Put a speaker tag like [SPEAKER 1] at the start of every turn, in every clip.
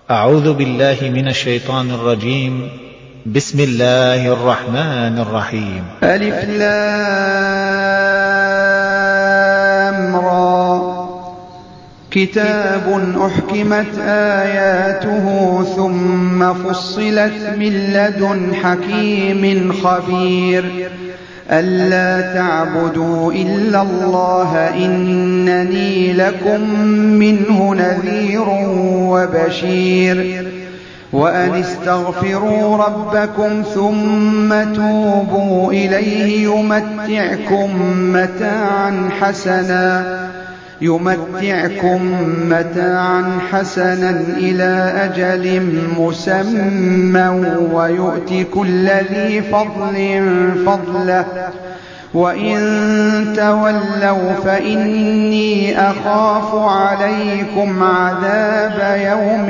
[SPEAKER 1] أعوذ بالله من الشيطان الرجيم. بسم الله الرحمن الرحيم.
[SPEAKER 2] ألف لام را كتاب أحكمت آياته ثم فصلت من لدن حكيم خبير ألا تعبدوا إلا الله إنني لكم منه نذير وبشير وأن استغفروا ربكم ثم توبوا إليه يمتعكم متاعا حسنا إلى أجل مسمى ويؤت كل ذي فضل فضله وإن تولوا فإني أخاف عليكم عذاب يوم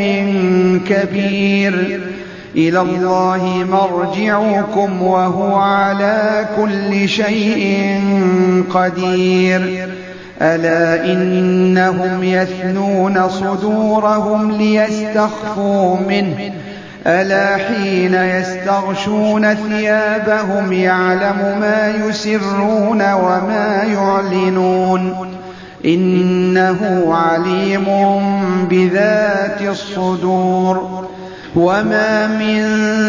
[SPEAKER 2] كبير إلى الله مرجعكم وهو على كل شيء قدير ألا إنهم يثنون صدورهم ليستخفوا منه ألا حين يستغشون ثيابهم يعلم ما يسرون وما يعلنون إنه عليم بذات الصدور وما من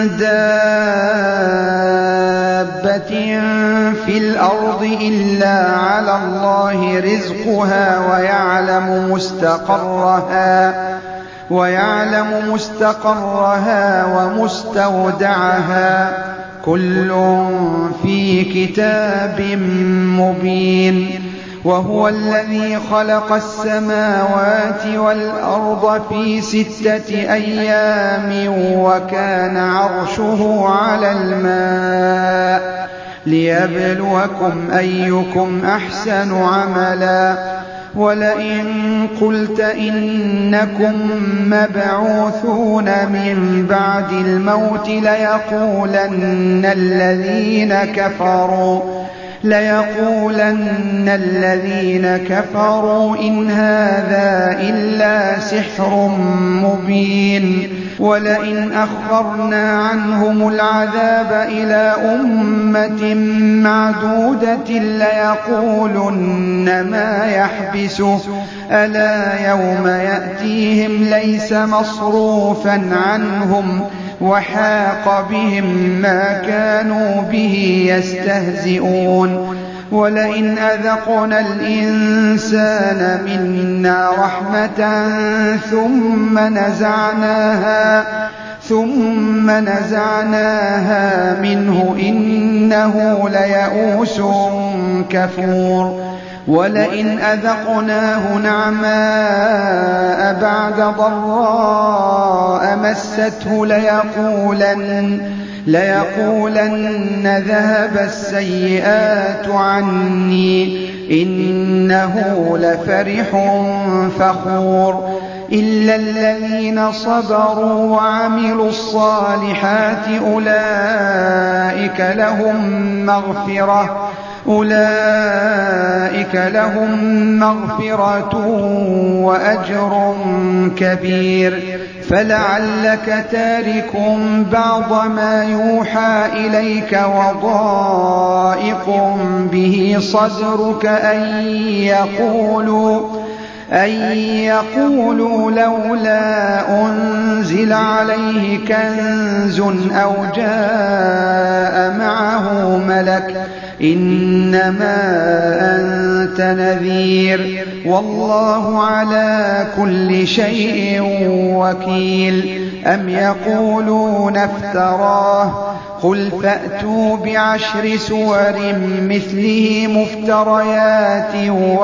[SPEAKER 2] دابة في الأرض إلا على الله رزقها ويعلم مستقرها ومستودعها كل في كتاب مبين وهو الذي خلق السماوات والأرض في 6 أيام وكان عرشه على الماء ليبلوكم أيكم أحسن عملا ولئن قلت إنكم مبعوثون من بعد الموت ليقولن الذين كفروا إن هذا إلا سحر مبين ولئن أخرنا عنهم العذاب إلى أمة معدودة ليقولن ما يحبسه ألا يوم يأتيهم ليس مصروفا عنهم وحاق بهم ما كانوا به يستهزئون ولئن أذقنا الإنسان منا رحمة ثم نزعناها منه إنه ليئوس كفور ولئن أذقناه نعماء بعد ضراء مسته ليقولن ذهب السيئات عني إنه لفرح فخور إلا الذين صبروا وعملوا الصالحات أولئك لهم مغفرة وأجر كبير فلعلك تارك بعض ما يوحى إليك وضائق به صدرك أن يقولوا لولا أنزل عليه كنز أو جاء معه ملك إنما أنت نذير والله على كل شيء وكيل أم يقولون افتراه قل فأتوا ب10 سور مثله مفتريات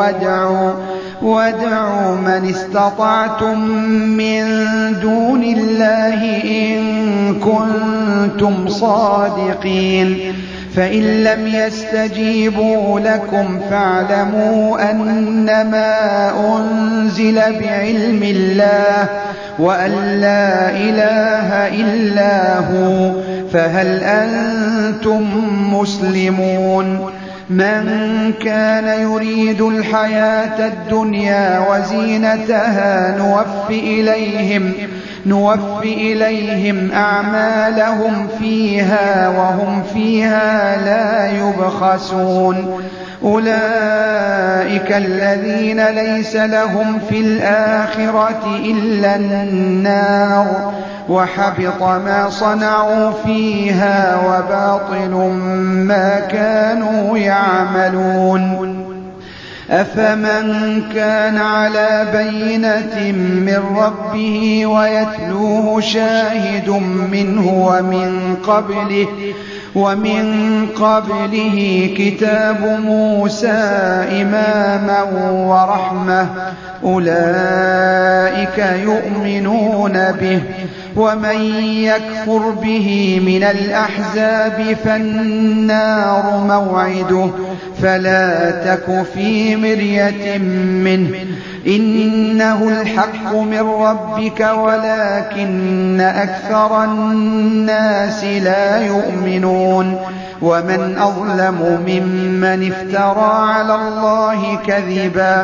[SPEAKER 2] وادعوا من استطعتم من دون الله إن كنتم صادقين فإن لم يستجيبوا لكم فاعلموا أنما أنزل بعلم الله وأن لا إله إلا هو فهل أنتم مسلمون من كان يريد الحياة الدنيا وزينتها نوف إليهم أعمالهم فيها وهم فيها لا يبخسون أولئك الذين ليس لهم في الآخرة إلا النار وحبط ما صنعوا فيها وباطل ما كانوا يعملون أفمن كان على بينة من ربه ويتلوه شاهد منه ومن قبله كتاب موسى إماما ورحمة أولئك يؤمنون به ومن يكفر به من الأحزاب فالنار موعده فلا تك في مرية منه إنه الحق من ربك ولكن أكثر الناس لا يؤمنون ومن أظلم ممن افترى على الله كذبا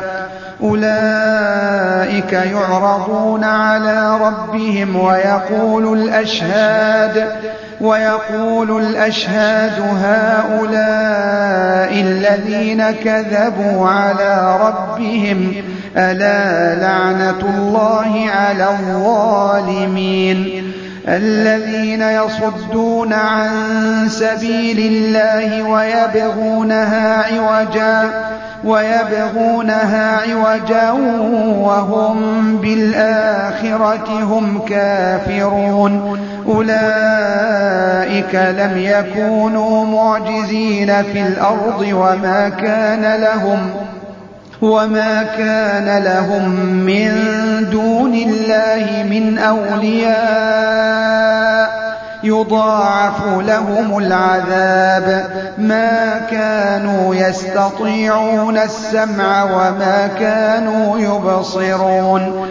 [SPEAKER 2] أولئك يعرضون على ربهم ويقول الأشهاد هؤلاء الذين كذبوا على ربهم ألا لعنة الله على الظالمين الذين يصدون عن سبيل الله ويبغونها عوجا وهم بالآخرة هم كافرون أولئك لم يكونوا معجزين في الأرض وما كان لهم من دون الله من أولياء يضاعف لهم العذاب ما كانوا يستطيعون السمع وما كانوا يبصرون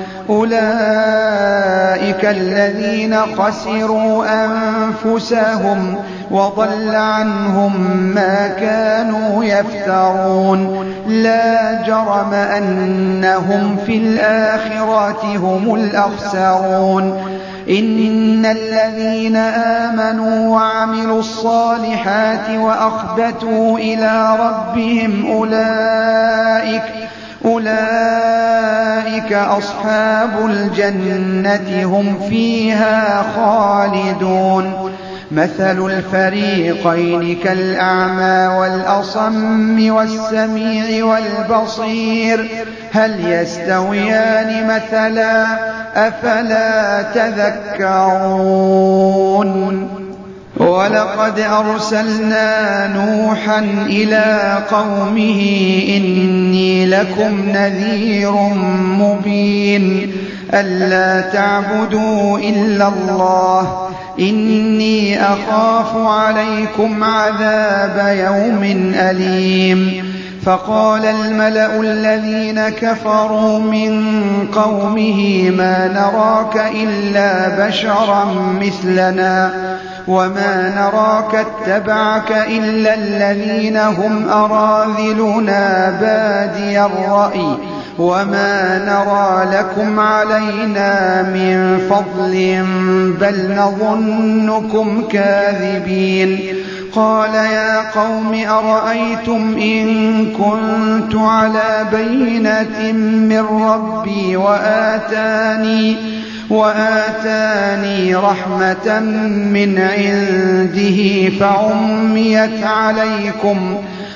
[SPEAKER 2] أولئك الذين خسروا أنفسهم وضل عنهم ما كانوا يفترون لا جرم أنهم في الآخرة هم الأخسرون إن الذين آمنوا وعملوا الصالحات وأخبتوا إلى ربهم أولئك أصحاب الجنة هم فيها خالدون مثل الفريقين كالأعمى والأصم والسميع والبصير هل يستويان مثلا أفلا تذكرون ولقد أرسلنا نوحا إلى قومه إني لكم نذير مبين ألا تعبدوا إلا الله إني أخاف عليكم عذاب يوم أليم فقال الملأ الذين كفروا من قومه ما نراك إلا بشرا مثلنا وما نراك اتبعك إلا الذين هم أراذلنا بادي الرأي وما نرى لكم علينا من فضل بل نظنكم كاذبين قال يا قوم أرأيتم إن كنت على بينة من ربي وآتاني رحمة من عنده فعميت عليكم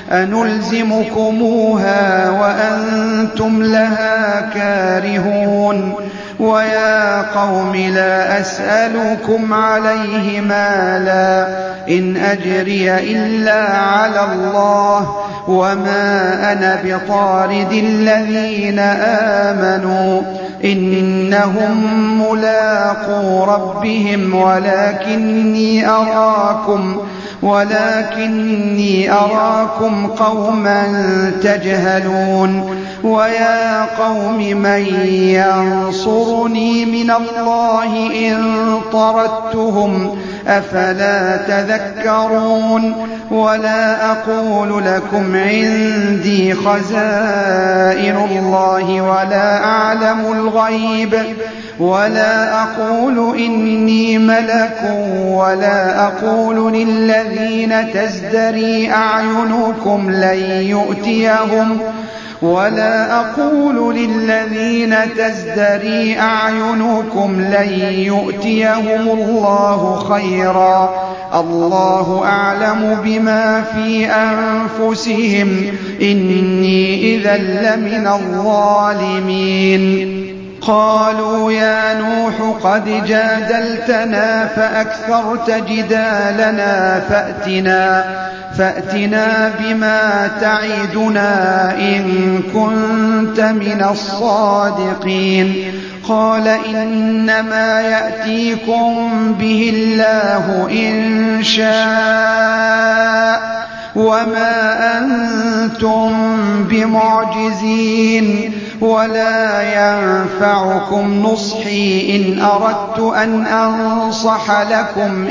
[SPEAKER 2] أنلزمكموها وأنتم لها كارهون ويا قوم لا أسألكم عليه مالا إن أجري إلا على الله وما أنا بطارد الذين آمنوا إنهم ملاقو ربهم ولكني أراكم قوما تجهلون ويا قوم من ينصرني من الله إن طردتهم أفلا تذكرون ولا أقول لكم عندي خزائن الله ولا أعلم الغيب ولا أقول إني ملك ولا أقول للذين تزدري أعينكم لن يؤتيهم الله خيرا الله أعلم بما في أنفسهم إني إذا لمن الظالمين. قالوا يا نوح قد جادلتنا فأكثرت جدالنا فأتنا بما تعدنا إن كنت من الصادقين. قال إنما يأتيكم به الله إن شاء وما أنتم بمعجزين ولا ينفعكم نصحي إن أردت أن أنصح لكم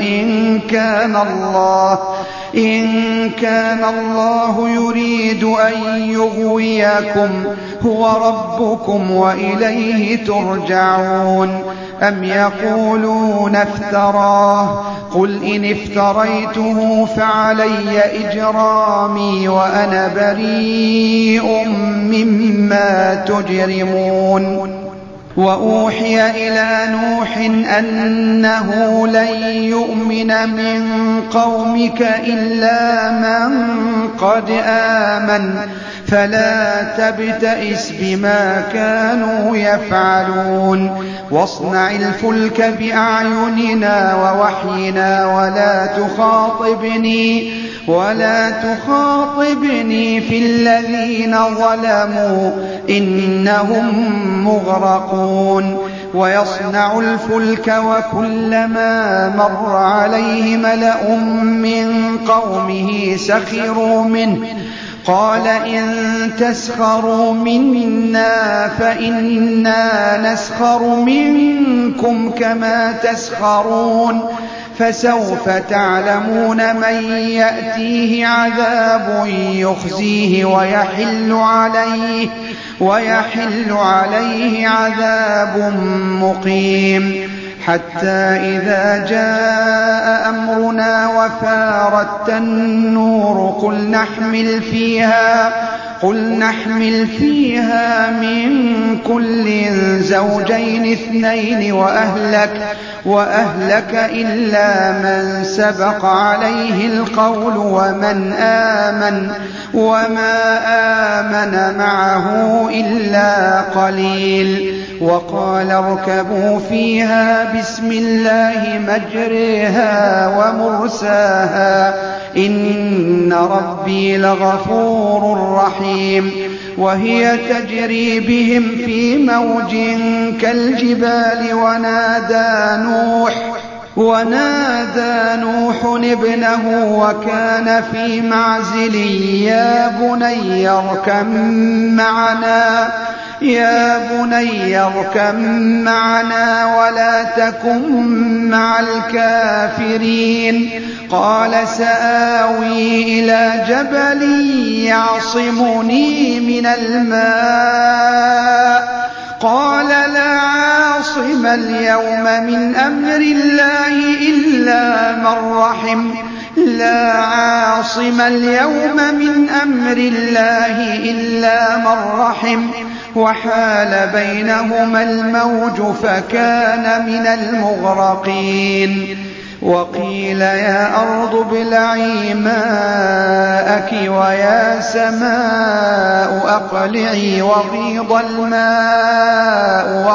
[SPEAKER 2] إن كان الله يريد أن يغويكم هو ربكم وإليه ترجعون. أم يقولون افتراه قل إن افتريته فعلي إجرامي وأنا بريء مما تجرمون. وأوحي إلى نوح أنه لن يؤمن من قومك إلا من قد آمن فلا تبتئس بما كانوا يفعلون. واصنع الفلك بأعيننا ووحينا ولا تخاطبني في الذين ظلموا إنهم مغرقون. ويصنع الفلك وكلما مر عليه ملأ من قومه سخروا منه قال إن تسخروا منا فإنا نسخر منكم كما تسخرون. فسوف تعلمون من يأتيه عذاب يخزيه ويحل عليه عذاب مقيم. حتى إذا جاء أمرنا وفارت النور قل نحمل فيها من كل زوجين اثنين وأهلك إلا من سبق عليه القول وما آمن معه إلا قليل. وقال اركبوا فيها بسم الله مجريها ومرساها إن ربي لغفور رحيم. وهي تجري بهم في موج كالجبال ونادى نوح ابنه وكان في معزل يا بني اركب معنا ولا تكن مع الكافرين. قال سآوي إلى جبل يعصمني من الماء قال لا عاصم اليوم من أمر الله إلا من رحم وحال بينهما الموج فكان من المغرقين. وقيل يا أرض ابلعي ماءك ويا سماء أقلعي وغيض الماء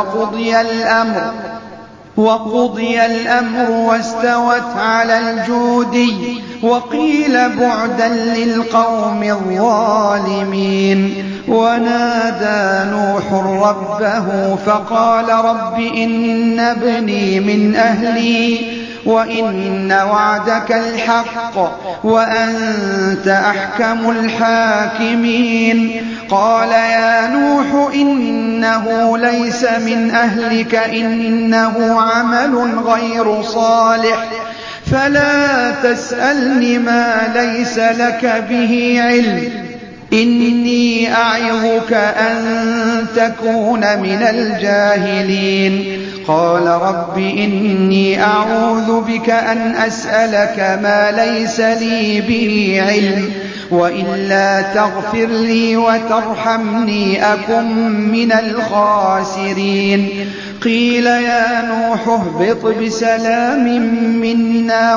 [SPEAKER 2] وقضي الأمر واستوت على الجودي وقيل بعدا للقوم الظالمين. ونادى نوح ربه فقال رب إن ابني من أهلي وإن وعدك الحق وأنت أحكم الحاكمين. قال يا نوح إنه ليس من أهلك إنه عمل غير صالح فلا تسألني ما ليس لك به علم إني أعظك أن تكون من الجاهلين قال رب إني أعوذ بك أن أسألك ما ليس لي به علم وإلا تغفر لي وترحمني أكن من الخاسرين قيل يا نوح اهبط بسلام منا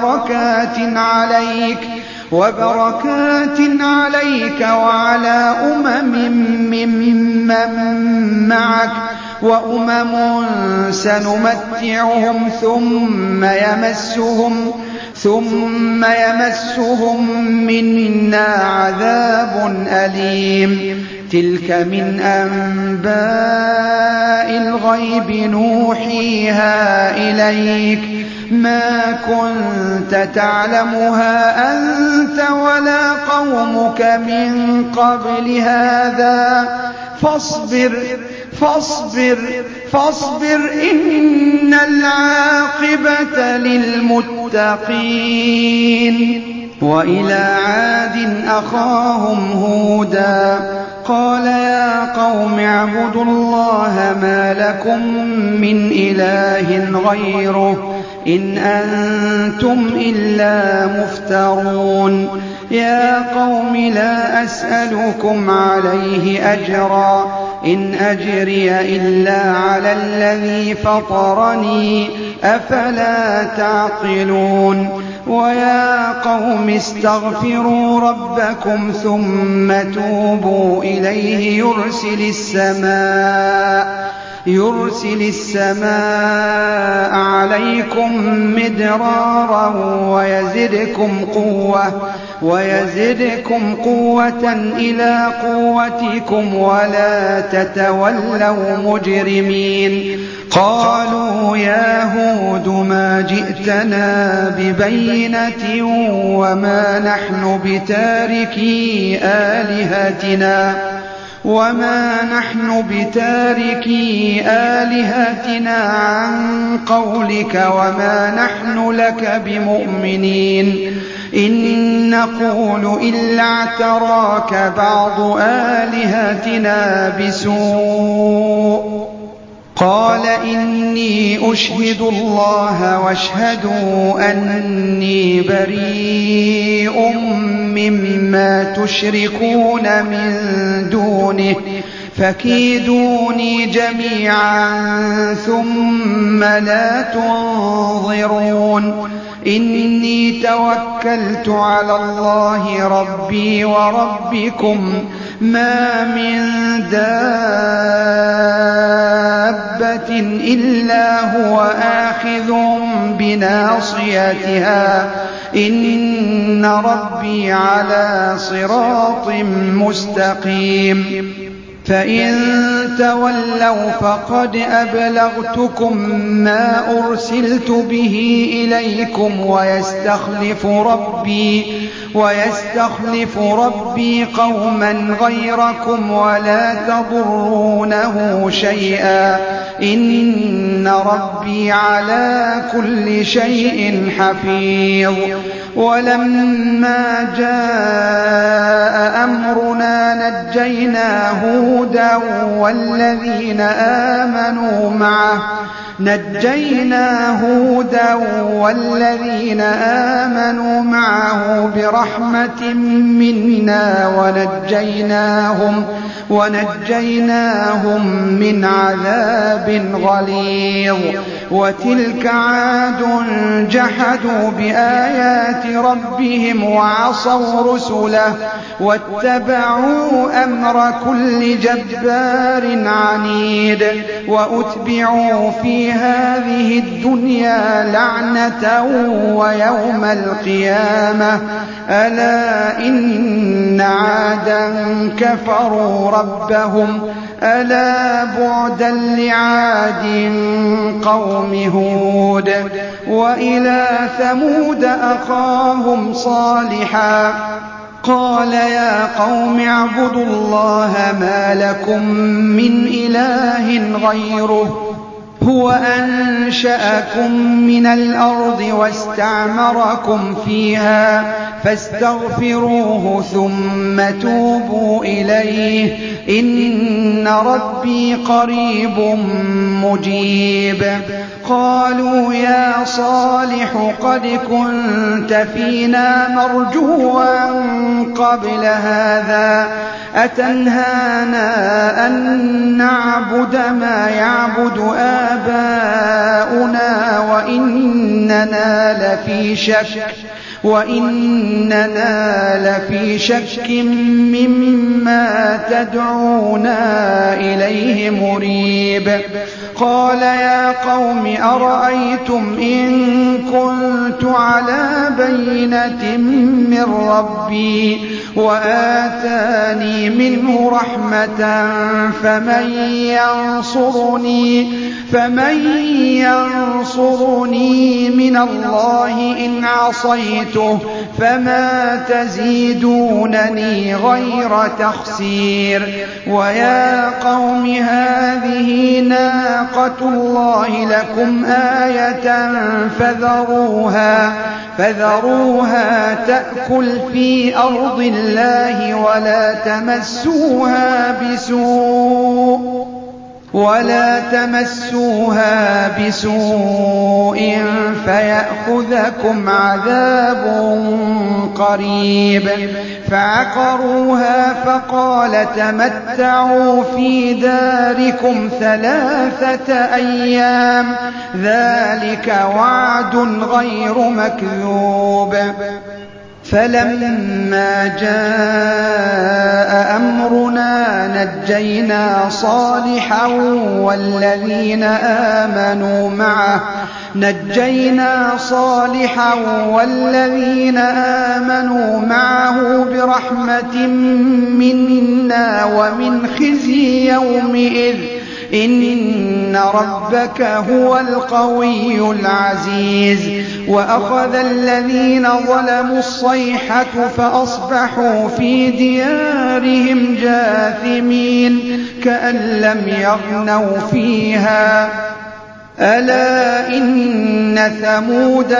[SPEAKER 2] وبركات عليك وعلى ممن معك وأمم سنمتعهم ثم يمسهم منا عذاب أليم تلك من أنباء الغيب نوحيها إليك ما كنت تعلمها أنت ولا قومك من قبل هذا فاصبر إن العاقبة للمتقين وإلى عاد أخاهم هودا قال يا قوم اعبدوا الله ما لكم من إله غيره إن أنتم إلا مفترون يا قوم لا أسألكم عليه أجرا إن أجري إلا على الذي فطرني أفلا تعقلون ويا قوم استغفروا ربكم ثم توبوا إليه يرسل السماء عليكم مدرارا ويزدكم قوة إلى قوتكم ولا تتولوا مجرمين قالوا يا هود ما جئتنا ببينة وما نحن بتاركي آلهتنا عن قولك وما نحن لك بمؤمنين إن نقول إلا اعتراك بعض آلهتنا بسوء قال إني أشهد الله واشهدوا أني بريء مما تشركون من دونه فكيدوني جميعا ثم لا تنظرون إني توكلت على الله ربي وربكم ما من دابة إلا هو آخذ بناصيتها إن ربي على صراط مستقيم فإن تولوا فقد أبلغتكم ما أرسلت به إليكم ويستخلف ربي قوما غيركم ولا تضرونه شيئا إن ربي على كل شيء حفيظ ولما جاء أمرنا نجينا هودا والذين آمنوا معه برحمة منا ونجيناهم من عذاب غليظ وتلك عاد جحدوا بآيات ربهم وعصوا رسله واتبعوا أمر كل جبار عنيد وأتبعوا في هذه الدنيا لعنة ويوم القيامة ألا إن عادا كفروا ربهم ألا بعدا لعاد قوم هود وإلى ثمود أخاهم صالحا قال يا قوم اعبدوا الله ما لكم من إله غيره هو أنشأكم من الأرض واستعمركم فيها فاستغفروه ثم توبوا إليه إن ربي قريب مجيب. قالوا يا صالح قد كنت فينا مرجوا قبل هذا أتنهانا أن نعبد ما يعبد آباؤنا وإننا لفي شك مما تدعونا إليه مريب. قال يا قوم أرأيتم إن كنت على بينة من ربي وآتاني منه رحمة فمن ينصرني من الله إن عصيته فما تزيدونني غير تخسير. ويا قوم هذه ناقة الله لكم آية فذروها تأكل في أرض الله ولا تمسوها بسوء فيأخذكم عذاب قريب. فعقروها فقال تمتعوا في داركم 3 أيام ذلك وعد غير مكذوب. فلما جاء أمرنا نجينا صالحا والذين آمنوا معه برحمة منا ومن خزي يومئذ إن ربك هو القوي العزيز. وأخذ الذين ظلموا الصيحة فأصبحوا في ديارهم جاثمين كأن لم يغنوا فيها. ألا إن ثمود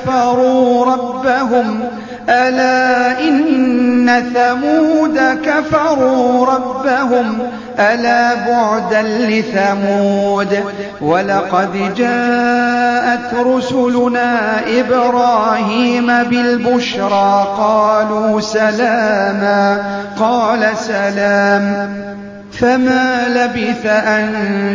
[SPEAKER 2] كفروا ربهم ألا بعدا لثمود. ولقد جاءت رسلنا إبراهيم بالبشرى قالوا سلاما قال سلام فما لبث أن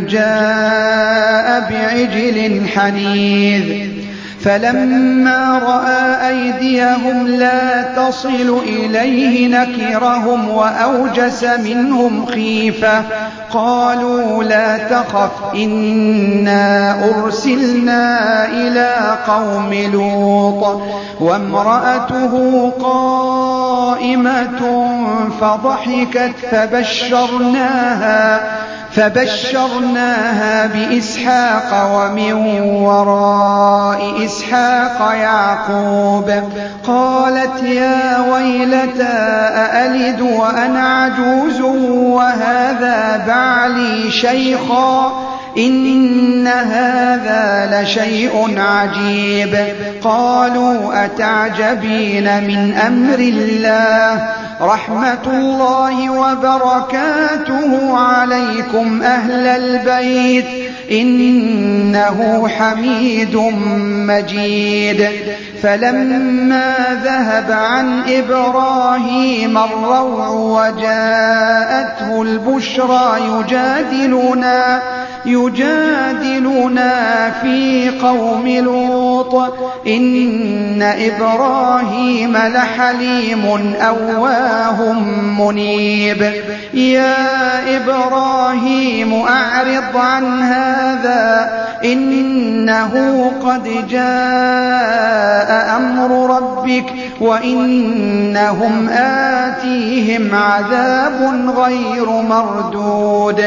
[SPEAKER 2] جاء بعجل حنيذ. فلما رأى أيديهم لا تصل إليه نكرهم وأوجس منهم خيفة. قالوا لا تخف إنا أرسلنا إلى قوم لوط وامرأته قائمة فضحكت فبشرناها بإسحاق ومن وراء إسحاق يعقوب. قالت يا ويلتى أألد وأنا عجوز وهذا بعلي شيخا إن هذا لشيء عجيب. قالوا أتعجبين من أمر الله رحمة الله وبركاته عليكم أهل البيت إنه حميد مجيد. فلما ذهب عن إبراهيم الروع وجاءته البشرى يجادلنا في قوم لوط إن إبراهيم لحليم أواه منيب. يا إبراهيم أعرض عن هذا إنه قد جاء أمر ربك وإنهم آتيهم عذاب غير مردود.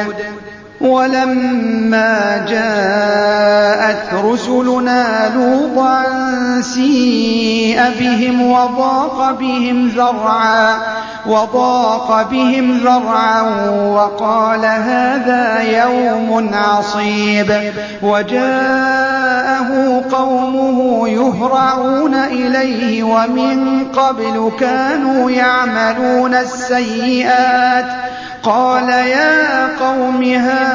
[SPEAKER 2] ولما جاءت رسلنا لوطا سيء بهم وضاق بهم ذرعا وقال هذا يوم عصيب. وجاءه قومه يهرعون إليه ومن قبل كانوا يعملون السيئات قال يا قوم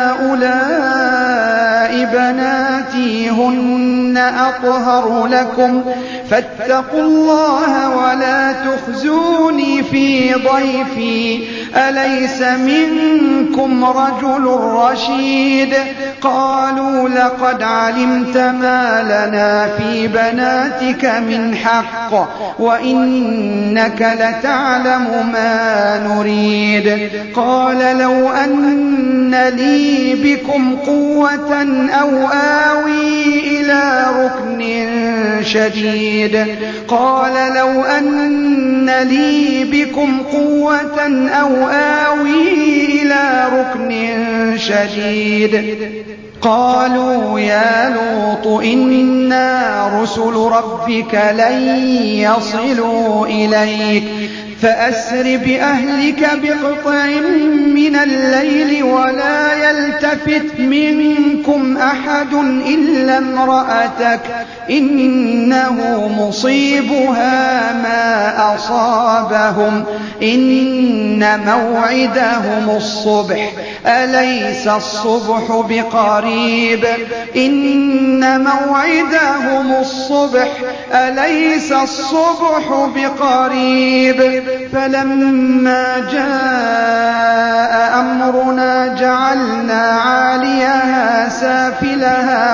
[SPEAKER 2] هؤلاء بناتي هن أطهر لكم فاتقوا الله ولا تخزوني في ضيفي أليس منكم رجل رشيد قالوا لقد علمت ما لنا في بناتك من حق وإنك لتعلم ما نريد قال لو أن لي بكم قوة أو آوي إلى ركن شديد قال لو أن لي بكم قوة أو آوي إلى ركن شديد قالوا يا لوط إنا رسل ربك لن يصلوا إليك فأسر بأهلك بقطع من الليل ولا يلتفت منكم أحد إلا امرأتك إنه مصيبها ما أصابهم إن موعدهم الصبح أليس الصبح بقريب إن موعدهم الصبح أليس الصبح بقريب فلما جاء أمرنا جعلنا عاليها سافلها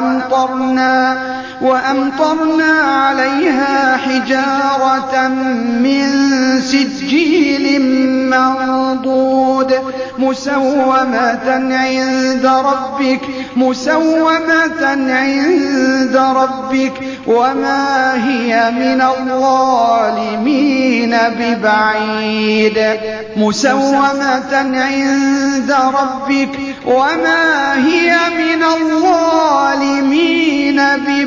[SPEAKER 2] وأمطرنا عليها حجارة من سجيل منضود مسومة عند ربك وما هي من الظالمين ببعيد مسومة عند ربك وما هي من الظالمين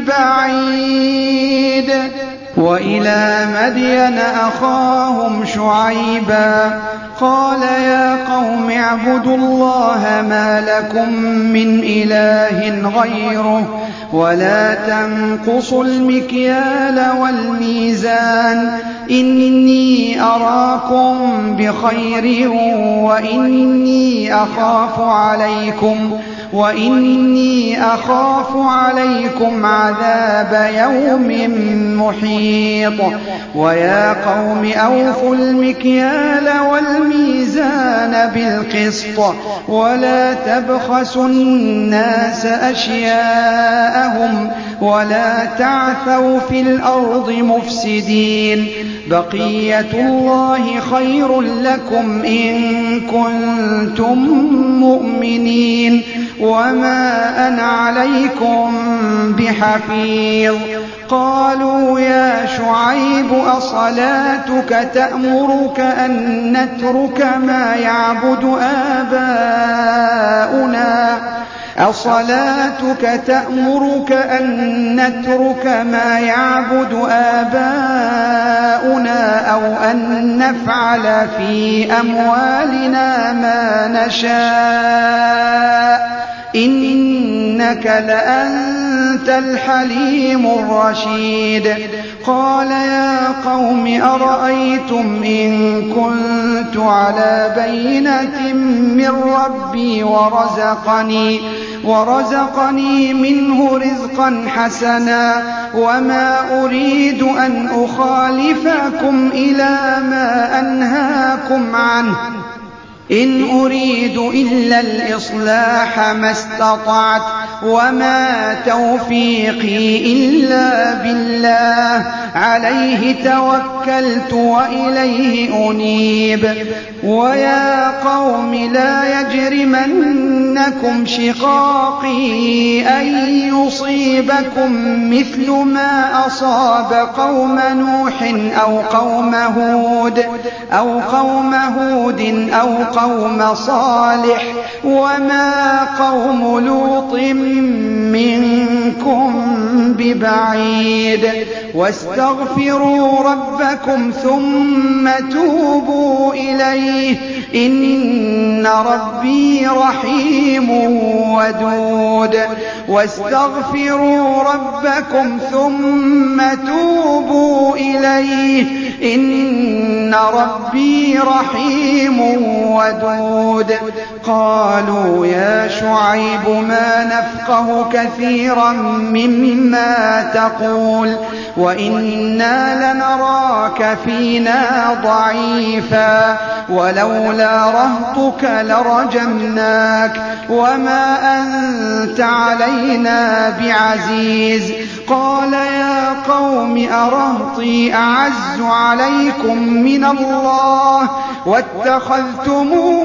[SPEAKER 2] ببعيد وإلى مدين أخاهم شعيبا قال يا قوم اعبدوا الله ما لكم من إله غيره ولا تنقصوا المكيال والميزان إني أراكم بخير وإني أخاف عليكم عذاب يوم محيط ويا قوم أوفوا المكيال والميزان بالقسط ولا تبخسوا الناس أشياءهم ولا تعثوا في الأرض مفسدين بقية الله خير لكم إن كنتم مؤمنين وما أنا عليكم بحفيظ قالوا يا شعيب أصلاتك تأمرك أن نترك ما يعبد آباؤنا أو أن نفعل في أموالنا ما نشاء إنك لأنت الحليم الرشيد قال يا قوم أرأيتم إن كنت على بينة من ربي ورزقني منه رزقا حسنا وما أريد أن أخالفكم إلى ما أنهاكم عنه إن أريد إلا الإصلاح ما استطعت وما توفيقي إلا بالله عليه توكلت وإليه أنيب ويا قوم لا يجرمنكم شقاقي أن يصيبكم مثل ما أصاب قوم نوح أو قوم هود أو قوم صالح وما قوم لوط منكم ببعيد واستغفروا ربكم ثم توبوا إليه إن ربي رحيم ودود واستغفروا ربكم ثم توبوا إليه إن ربي رحيم ودود قالوا يا شعيب ما نفقه كثيرا مما تقول وإنا لنراك فينا ضعيفا ولولا رهطك لرجمناك وما أنت علينا بعزيز قال يا قوم أرهطي أعز عليكم من الله واتخذتموه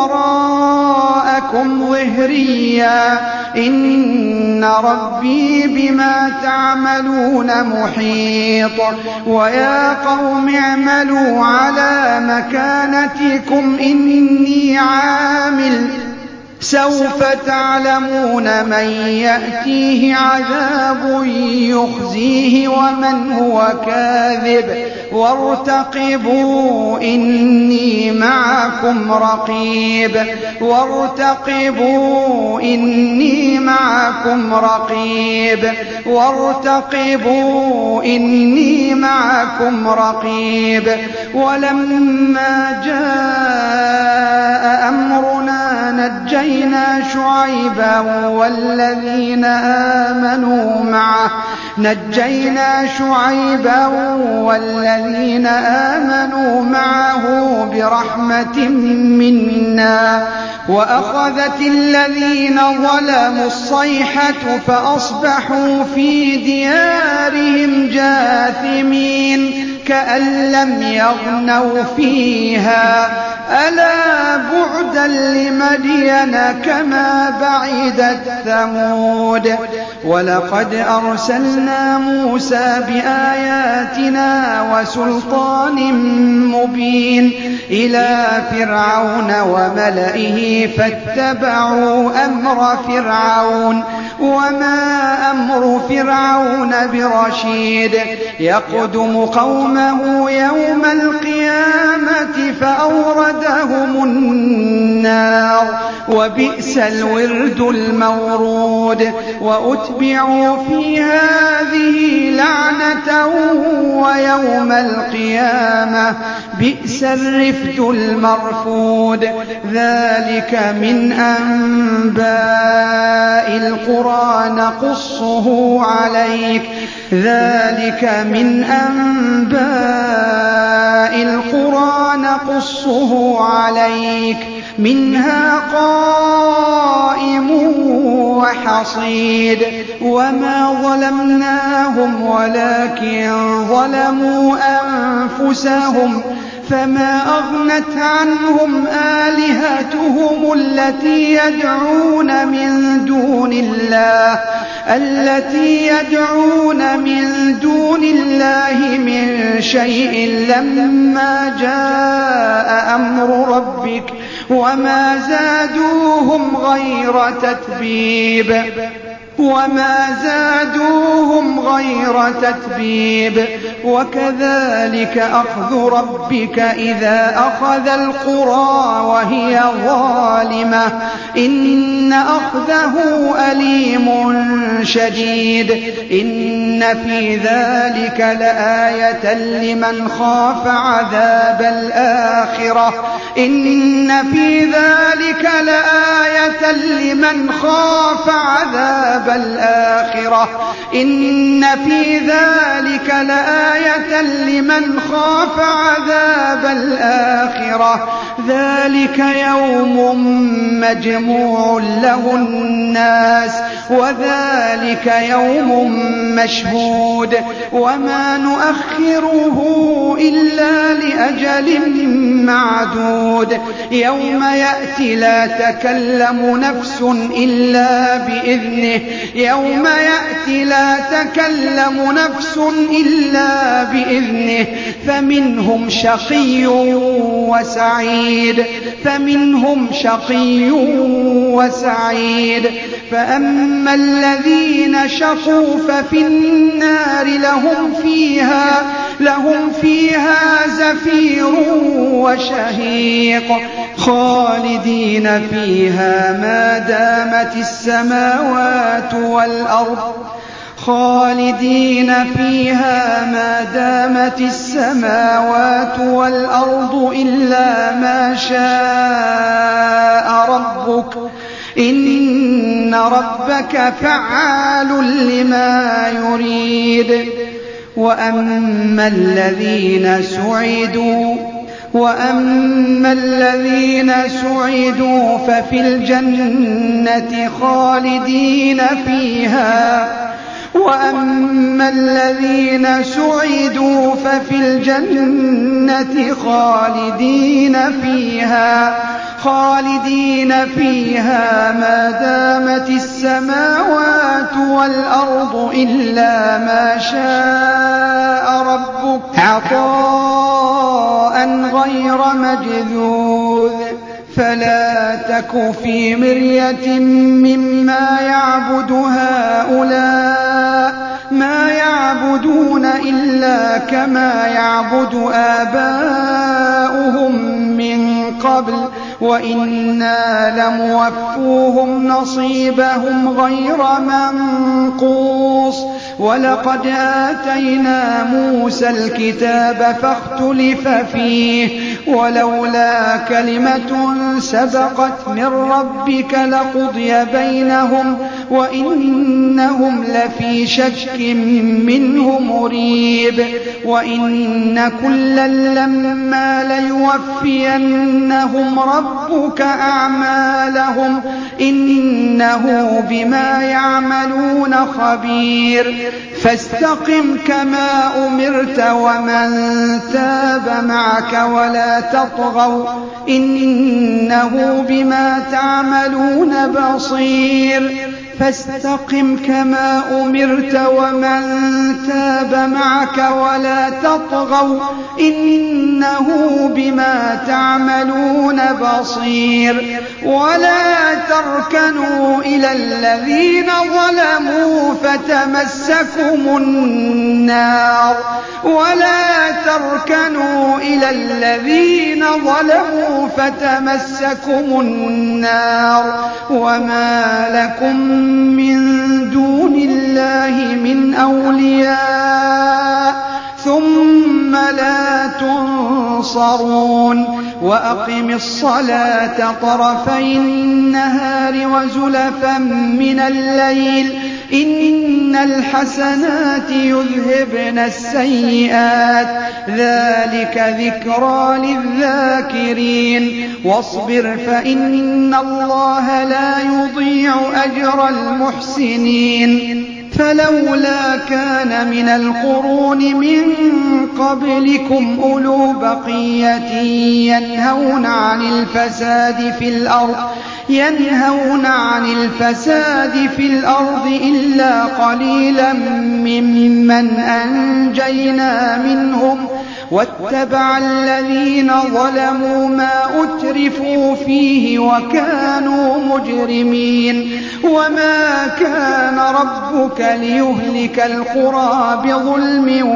[SPEAKER 2] وراءكم ظهريا إن ربي بما تعملون محيط ويا قوم اعملوا على مكانتكم إني عامل سوف تعلمون من يأتيه عذاب يخزيه ومن هو كاذب وارتقبوا إني معكم رقيب وارتقبوا إني معكم رقيب وارتقبوا إني معكم رقيب ولما جاء أمرنا نجينا شعيبا والذين آمنوا معه برحمة منا وأخذت الذين ظلموا الصيحة فأصبحوا في ديارهم جاثمين كأن لم يغنوا فيها ألا بعدا لمدين كما بعدت ثمود ولقد أرسلنا موسى بآياتنا وسلطان مبين إلى فرعون وملئه فاتبعوا أمر فرعون وما أمر فرعون برشيد يقدم قومه يوم القيامة فأوردهم النار وبئس الورد المورود وأتبعوا في هذه لعنة ويوم القيامة بئس الرفد المرفود ذلك من أنباء القرى نقصه عليك منها قائم وحصيد وما ظلمناهم ولكن ظلموا أنفسهم فما أغنت عنهم آلهتهم التي يدعون من دون الله من شيء لما جاء أمر ربك وما زادوهم غير تتبيب وكذلك أخذ ربك إذا أخذ القرى وهي ظالمة إن أخذه أليم شديد إن في ذلك لآية لمن خاف عذاب الآخرة ذلك يوم مجموع له الناس وذلك يوم مشهود وما نؤخره إلا لأجل معدود يوم يأتي لا تكلم نفس إلا بإذنه فمنهم شقي وسعيد فأما الذين شقوا ففي النار لهم فيها لهم فيها زفير وشهيق خالدين فيها ما دامت السماوات والأرض إلا ما شاء ربك إن ربك فعال لما يريد. وأما الذين سعدوا ففي الجنة خالدين فيها ما دامت السماوات والأرض إلا ما شاء ربك عطاء غير مجذوذ. فلا تك في مرية مما يعبد هؤلاء، ما يعبدون إلا كما يعبد آباؤهم من قبل وإنا لموفوهم نصيبهم غير منقوص. ولقد آتينا موسى الكتاب فاختلف فيه ولولا كلمة سبقت من ربك لقضي بينهم وإنهم لفي شك منه مريب. وإن كلا لما ليوفينهم ربك أعمالهم إنه بما يعملون خبير. فاستقم كما أمرت ومن تاب معك ولا تطغوا إنه بما تعملون بصير. فاستقم كما أمرت ومن تاب معك ولا تطغوا إنه بما تعملون بصير. ولا تركنوا إلى الذين ظلموا فتمسكم النار وما لكم من دون الله من أولياء ثم لا تنصرون. وأقم الصلاة طرفي النهار وزلفا من الليل إن الحسنات يذهبن السيئات ذلك ذكرى للذاكرين. واصبر فإن الله لا يضيع أجر المحسنين. فلولا كان من القرون من قبلكم أولو بقية ينهون عن الفساد في الأرض إلا قليلا ممن أنجينا منهم واتبع الذين ظلموا ما أترفوا فيه وكانوا مجرمين. وما كان ربك ليهلك القرى بظلم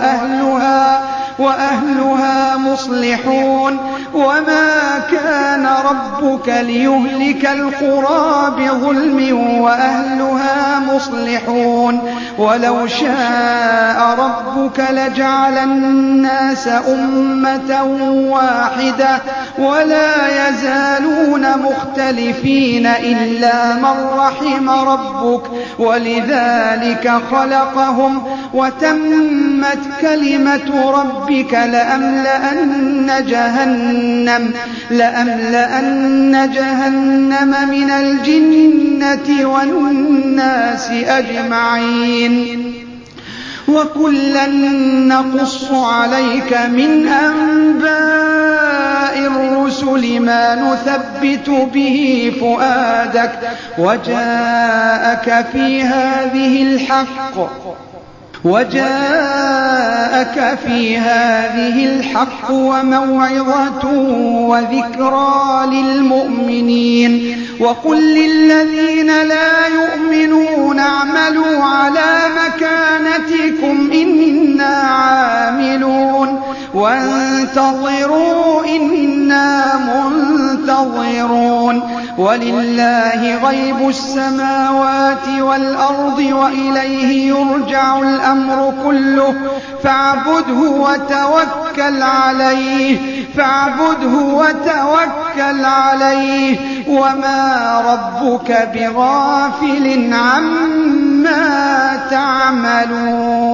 [SPEAKER 2] وأهلها مصلحون. وما كان ربك ليهلك القرى بظلم وأهلها مصلحون. ولو شاء ربك لجعل الناس أمة واحدة ولا يزالون مختلفين إلا من رحم ربك ولذلك خلقهم وتمت كلمة ربك لأملأن جهنم من الجنة والناس أجمعين. وكلا نقص عليك من أنباء الرسل ما نثبت به فؤادك وجاءك في هذه الحق وموعظة وذكرى للمؤمنين. وقل للذين لا يؤمنون اعملوا على مكانتكم إنا عاملون وانتظروا إنا منتظرون ولله غيب السماوات والأرض وإليه يرجع الأمر كله فاعبده وتوكل عليه وما ربك بغافل عما تعملون